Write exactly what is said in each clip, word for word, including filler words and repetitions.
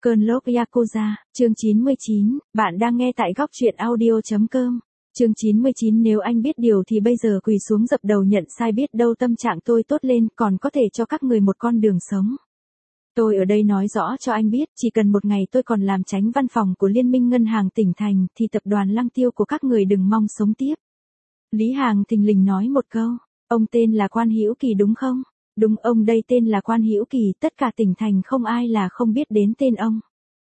Cơn lốc Yakuza, chương chín mươi chín, bạn đang nghe tại góc truyện audio.com. Chương chín mươi chín Nếu anh biết điều thì bây giờ quỳ xuống dập đầu nhận sai, biết đâu tâm trạng tôi tốt lên còn có thể cho các người một con đường sống. Tôi ở đây nói rõ cho anh biết, chỉ cần một ngày tôi còn làm chánh văn phòng của Liên minh Ngân hàng tỉnh thành thì tập đoàn Lăng Tiêu của các người đừng mong sống tiếp. Lý Hàng thình lình nói một câu, ông tên là Quan Hữu Kỳ đúng không? Đúng, ông đây tên là Quan Hữu Kỳ, tất cả tỉnh thành không ai là không biết đến tên ông.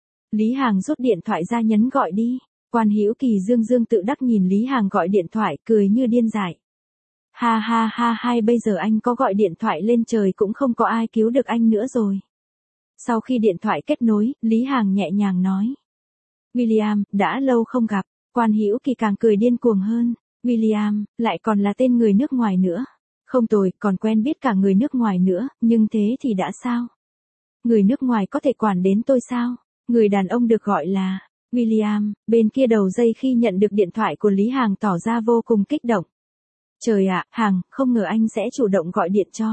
Lý Hàng rút điện thoại ra nhấn gọi đi. Quan Hữu Kỳ dương dương tự đắc nhìn Lý Hàng gọi điện thoại, cười như điên dại. Ha ha ha hai bây giờ anh có gọi điện thoại lên trời cũng không có ai cứu được anh nữa rồi. Sau khi điện thoại kết nối, Lý Hàng nhẹ nhàng nói. William, đã lâu không gặp. Quan Hữu Kỳ càng cười điên cuồng hơn. William, lại còn là tên người nước ngoài nữa. Không tồi, còn quen biết cả người nước ngoài nữa, nhưng thế thì đã sao? Người nước ngoài có thể quản đến tôi sao? Người đàn ông được gọi là William, bên kia đầu dây khi nhận được điện thoại của Lý Hàng tỏ ra vô cùng kích động. Trời ạ, Hàng, không ngờ anh sẽ chủ động gọi điện cho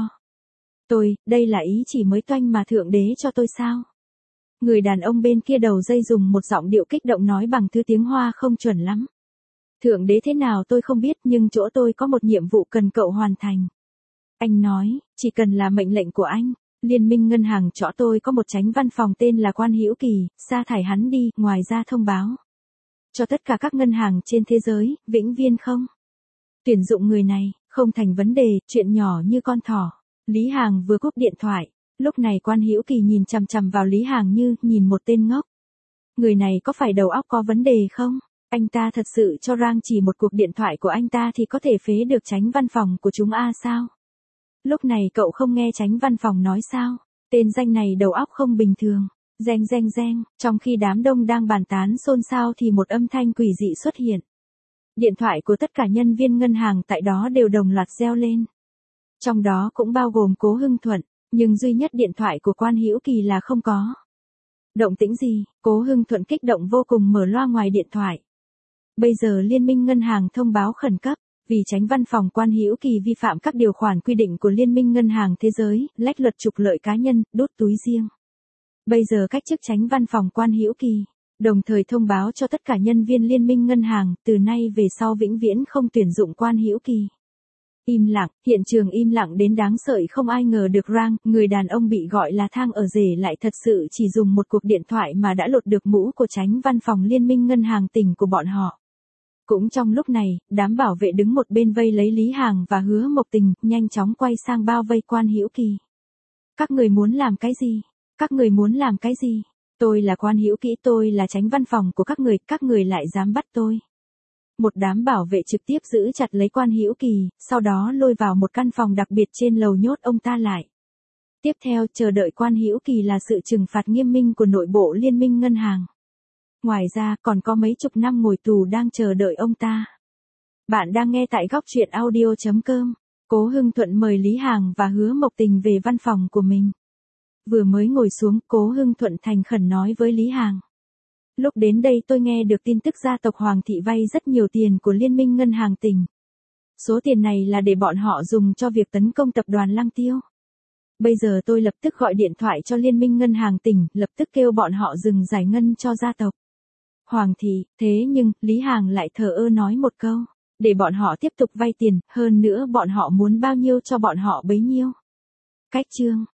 tôi, đây là ý chỉ mới toanh mà Thượng Đế cho tôi sao? Người đàn ông bên kia đầu dây dùng một giọng điệu kích động nói bằng thứ tiếng Hoa không chuẩn lắm. Thượng Đế thế nào tôi không biết, nhưng chỗ tôi có một nhiệm vụ cần cậu hoàn thành. Anh nói, chỉ cần là mệnh lệnh của anh. Liên minh Ngân hàng chỗ tôi có một chánh văn phòng tên là Quan Hữu Kỳ, sa thải hắn đi, ngoài ra thông báo cho tất cả các ngân hàng trên thế giới, vĩnh viên không tuyển dụng người này, không thành vấn đề, chuyện nhỏ như con thỏ. Lý Hàng vừa cúp điện thoại, lúc này Quan Hữu Kỳ nhìn chằm chằm vào Lý Hàng như nhìn một tên ngốc. Người này có phải đầu óc có vấn đề không? Anh ta thật sự cho rằng chỉ một cuộc điện thoại của anh ta thì có thể phế được chánh văn phòng của chúng a sao? Lúc này cậu không nghe chánh văn phòng nói sao? Tên danh này đầu óc không bình thường. Reng reng reng, trong khi đám đông đang bàn tán xôn xao thì một âm thanh quỷ dị xuất hiện. Điện thoại của tất cả nhân viên ngân hàng tại đó đều đồng loạt reo lên. Trong đó cũng bao gồm Cố Hưng Thuận, nhưng duy nhất điện thoại của Quan Hữu Kỳ là không có. Động tĩnh gì? Cố Hưng Thuận kích động vô cùng mở loa ngoài điện thoại. Bây giờ Liên minh Ngân hàng thông báo khẩn cấp. Vì chánh văn phòng Quan Hữu Kỳ vi phạm các điều khoản quy định của Liên minh Ngân hàng Thế giới, lách luật trục lợi cá nhân, đốt túi riêng. Bây giờ cách chức chánh văn phòng Quan Hữu Kỳ, đồng thời thông báo cho tất cả nhân viên Liên minh Ngân hàng, từ nay về sau vĩnh viễn không tuyển dụng Quan Hữu Kỳ. Im lặng, hiện trường im lặng đến đáng sợ, không ai ngờ được rằng, người đàn ông bị gọi là Thang ở rể lại thật sự chỉ dùng một cuộc điện thoại mà đã lột được mũ của chánh văn phòng Liên minh Ngân hàng tỉnh của bọn họ. Cũng trong lúc này, đám bảo vệ đứng một bên vây lấy Lý Hàng và Hứa Mộc Tình, nhanh chóng quay sang bao vây Quan Hữu Kỳ. Các người muốn làm cái gì? Các người muốn làm cái gì? Tôi là Quan Hữu Kỳ, tôi là chánh văn phòng của các người, các người lại dám bắt tôi. Một đám bảo vệ trực tiếp giữ chặt lấy Quan Hữu Kỳ, sau đó lôi vào một căn phòng đặc biệt trên lầu nhốt ông ta lại. Tiếp theo, chờ đợi Quan Hữu Kỳ là sự trừng phạt nghiêm minh của nội bộ Liên minh Ngân hàng. Ngoài ra, còn có mấy chục năm ngồi tù đang chờ đợi ông ta. Bạn đang nghe tại góc truyện audio.com. Cố Hưng Thuận mời Lý Hàng và Hứa Mộc Tình về văn phòng của mình. Vừa mới ngồi xuống, Cố Hưng Thuận thành khẩn nói với Lý Hàng. Lúc đến đây tôi nghe được tin tức gia tộc Hoàng thị vay rất nhiều tiền của Liên minh Ngân hàng tỉnh. Số tiền này là để bọn họ dùng cho việc tấn công tập đoàn Lăng Tiêu. Bây giờ tôi lập tức gọi điện thoại cho Liên minh Ngân hàng tỉnh, lập tức kêu bọn họ dừng giải ngân cho gia tộc Hoàng thị. Thế nhưng, Lý Hàng lại thờ ơ nói một câu, để bọn họ tiếp tục vay tiền, hơn nữa bọn họ muốn bao nhiêu cho bọn họ bấy nhiêu. Cách chương,